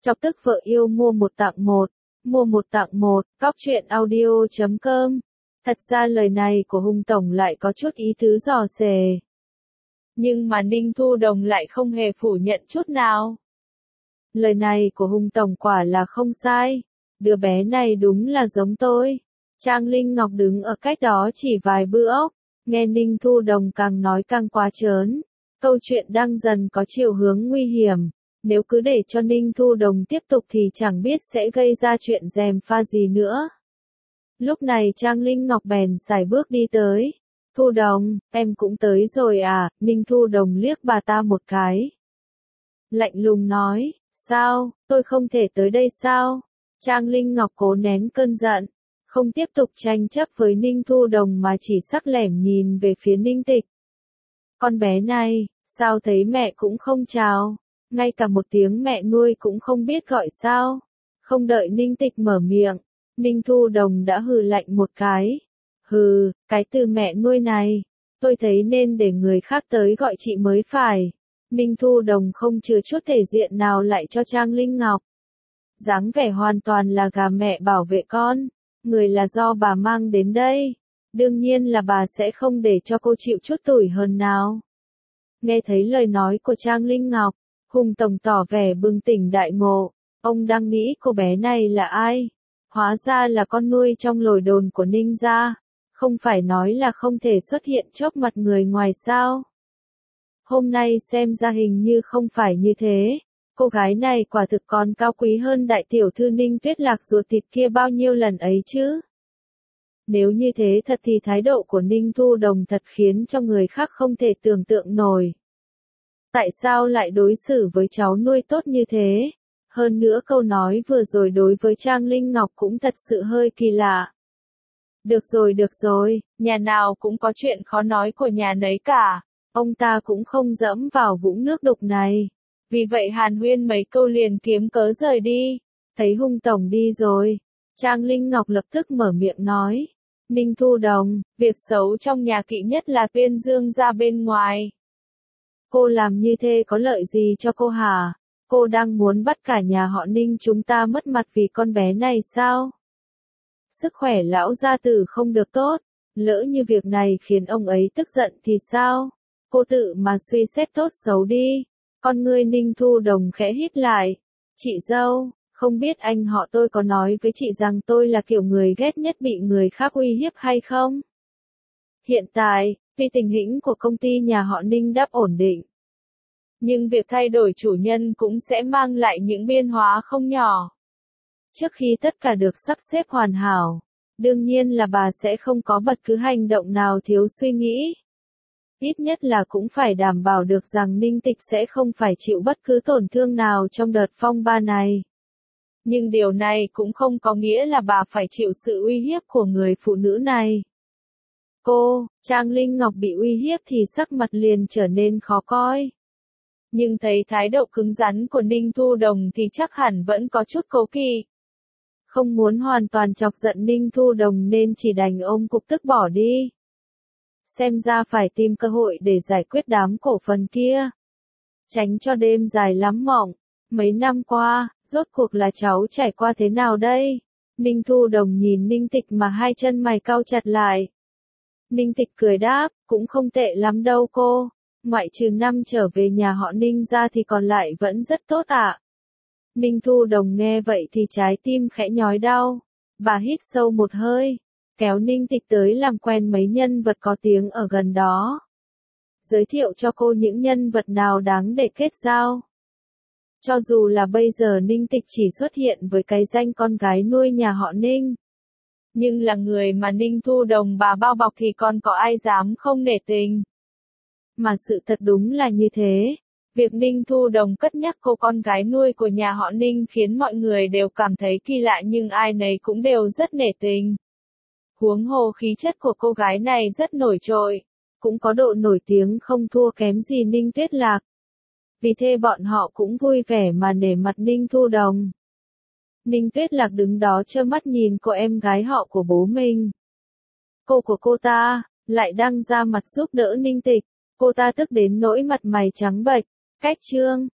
Chọc tức vợ yêu mua một tặng một. Mua một tặng một, cóc.audio.com. Thật ra lời này của Hùng Tổng lại có chút ý tứ dò dề. Nhưng mà Ninh Thu Đồng lại không hề phủ nhận chút nào. Lời này của Hùng Tổng quả là không sai. Đứa bé này đúng là giống tôi. Trang Linh Ngọc đứng ở cách đó chỉ vài bữa ốc. Nghe Ninh Thu Đồng càng nói càng quá trớn. Câu chuyện đang dần có chiều hướng nguy hiểm. Nếu cứ để cho Ninh Thu Đồng tiếp tục thì chẳng biết sẽ gây ra chuyện gièm pha gì nữa. Lúc này Trang Linh Ngọc bèn sải bước đi tới. Thu Đồng, em cũng tới rồi à? Ninh Thu Đồng liếc bà ta một cái. Lạnh lùng nói, sao, tôi không thể tới đây sao? Trang Linh Ngọc cố nén cơn giận, không tiếp tục tranh chấp với Ninh Thu Đồng mà chỉ sắc lẻm nhìn về phía Ninh Tịch. Con bé này, sao thấy mẹ cũng không chào, ngay cả một tiếng mẹ nuôi cũng không biết gọi sao? Không đợi Ninh Tịch mở miệng, Ninh Thu Đồng đã hừ lạnh một cái. Hừ, cái từ mẹ nuôi này, tôi thấy nên để người khác tới gọi chị mới phải. Ninh Thu Đồng không chừa chút thể diện nào lại cho Trang Linh Ngọc. Dáng vẻ hoàn toàn là gà mẹ bảo vệ con, người là do bà mang đến đây. Đương nhiên là bà sẽ không để cho cô chịu chút tủi hờn nào. Nghe thấy lời nói của Trang Linh Ngọc, Hùng Tổng tỏ vẻ bừng tỉnh đại ngộ. Ông đang nghĩ cô bé này là ai? Hóa ra là con nuôi trong lồi đồn của Ninh gia. Không phải nói là không thể xuất hiện chớp mặt người ngoài sao? Hôm nay xem ra hình như không phải như thế. Cô gái này quả thực còn cao quý hơn đại tiểu thư Ninh Tuyết Lạc ruột thịt kia bao nhiêu lần ấy chứ. Nếu như thế thật thì thái độ của Ninh Thu Đồng thật khiến cho người khác không thể tưởng tượng nổi. Tại sao lại đối xử với cháu nuôi tốt như thế? Hơn nữa câu nói vừa rồi đối với Trang Linh Ngọc cũng thật sự hơi kỳ lạ. Được rồi, nhà nào cũng có chuyện khó nói của nhà nấy cả. Ông ta cũng không dẫm vào vũng nước đục này. Vì vậy hàn huyên mấy câu liền kiếm cớ rời đi. Thấy Hùng Tổng đi rồi, Trang Linh Ngọc lập tức mở miệng nói. Ninh Thu Đồng, việc xấu trong nhà kỵ nhất là tuyên dương ra bên ngoài. Cô làm như thế có lợi gì cho cô hả? Cô đang muốn bắt cả nhà họ Ninh chúng ta mất mặt vì con bé này sao? Sức khỏe lão gia tử không được tốt, lỡ như việc này khiến ông ấy tức giận thì sao? Cô tự mà suy xét tốt xấu đi. Con ngươi Ninh Thu Đồng khẽ híp lại. Chị dâu, không biết anh họ tôi có nói với chị rằng tôi là kiểu người ghét nhất bị người khác uy hiếp hay không? Hiện tại, vì tình hình của công ty nhà họ Ninh đã ổn định. Nhưng việc thay đổi chủ nhân cũng sẽ mang lại những biến hóa không nhỏ. Trước khi tất cả được sắp xếp hoàn hảo, đương nhiên là bà sẽ không có bất cứ hành động nào thiếu suy nghĩ. Ít nhất là cũng phải đảm bảo được rằng Ninh Tịch sẽ không phải chịu bất cứ tổn thương nào trong đợt phong ba này. Nhưng điều này cũng không có nghĩa là bà phải chịu sự uy hiếp của người phụ nữ này. Trang Linh Ngọc bị uy hiếp thì sắc mặt liền trở nên khó coi. Nhưng thấy thái độ cứng rắn của Ninh Thu Đồng thì chắc hẳn vẫn có chút cố kỵ. Không muốn hoàn toàn chọc giận Ninh Thu Đồng nên chỉ đành ôm cục tức bỏ đi. Xem ra phải tìm cơ hội để giải quyết đám cổ phần kia. Tránh cho đêm dài lắm mộng. Mấy năm qua, rốt cuộc là cháu trải qua thế nào đây? Ninh Thu Đồng nhìn Ninh Tịch mà hai chân mày cau chặt lại. Ninh Tịch cười đáp, cũng không tệ lắm đâu cô. Ngoại trừ năm trở về nhà họ Ninh ra thì còn lại vẫn rất tốt ạ. Ninh Thu Đồng nghe vậy thì trái tim khẽ nhói đau. Bà hít sâu một hơi, kéo Ninh Tịch tới làm quen mấy nhân vật có tiếng ở gần đó. Giới thiệu cho cô những nhân vật nào đáng để kết giao. Cho dù là bây giờ Ninh Tịch chỉ xuất hiện với cái danh con gái nuôi nhà họ Ninh. Nhưng là người mà Ninh Thu Đồng bà bao bọc thì còn có ai dám không nể tình. Mà sự thật đúng là như thế. Việc Ninh Thu Đồng cất nhắc cô con gái nuôi của nhà họ Ninh khiến mọi người đều cảm thấy kỳ lạ nhưng ai nấy cũng đều rất nể tình. Huống hồ khí chất của cô gái này rất nổi trội, cũng có độ nổi tiếng không thua kém gì Ninh Tuyết Lạc. Vì thế bọn họ cũng vui vẻ mà nể mặt Ninh Thu Đồng. Ninh Tuyết Lạc đứng đó trơ mắt nhìn cô em gái họ của bố mình. Cô của cô ta, lại đang ra mặt giúp đỡ Ninh Tịch. Cô ta tức đến nỗi mặt mày trắng bệch. Cách chương